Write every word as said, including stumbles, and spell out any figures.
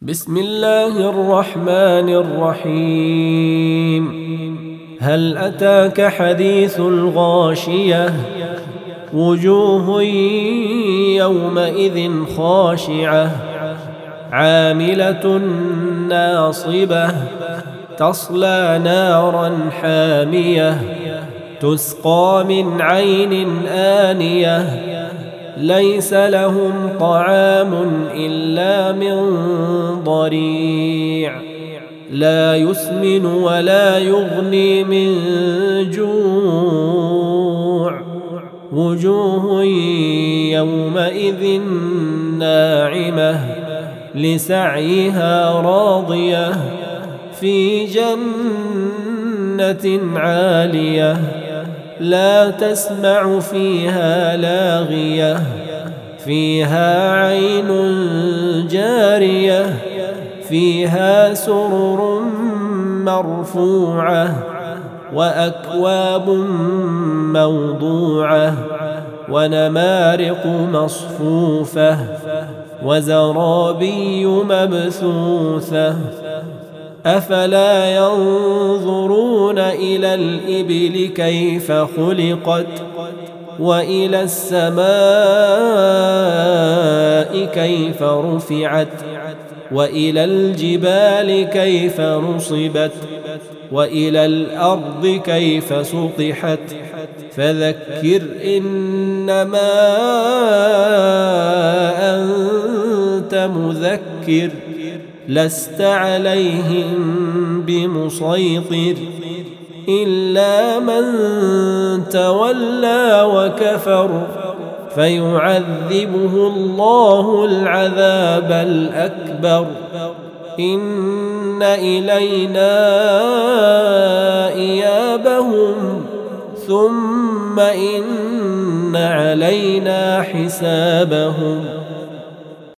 بسم الله الرحمن الرحيم. هل أتاك حديث الغاشية؟ وجوه يومئذ خاشعة عاملة ناصبة تصلى نارا حامية تسقى من عين آنية ليس لهم طعام إلا من ضريع لا يسمن ولا يغني من جوع وجوه يومئذ ناعمة لسعيها راضية في جنة عالية لا تسمع فيها لاغية فيها عين جارية فيها سرر مرفوعة وأكواب موضوعة ونمارق مصفوفة وزرابي مبثوثة أفلا ينظرون إلى الإبل كيف خلقت وإلى السماء كيف رفعت وإلى الجبال كيف نصبت وإلى الأرض كيف سطحت فذكر إنما أنت مذكر لست عليهم بمسيطر إلا من تولى وكفر فيعذبه الله العذاب الأكبر إن إلينا إيابهم ثم إن علينا حسابهم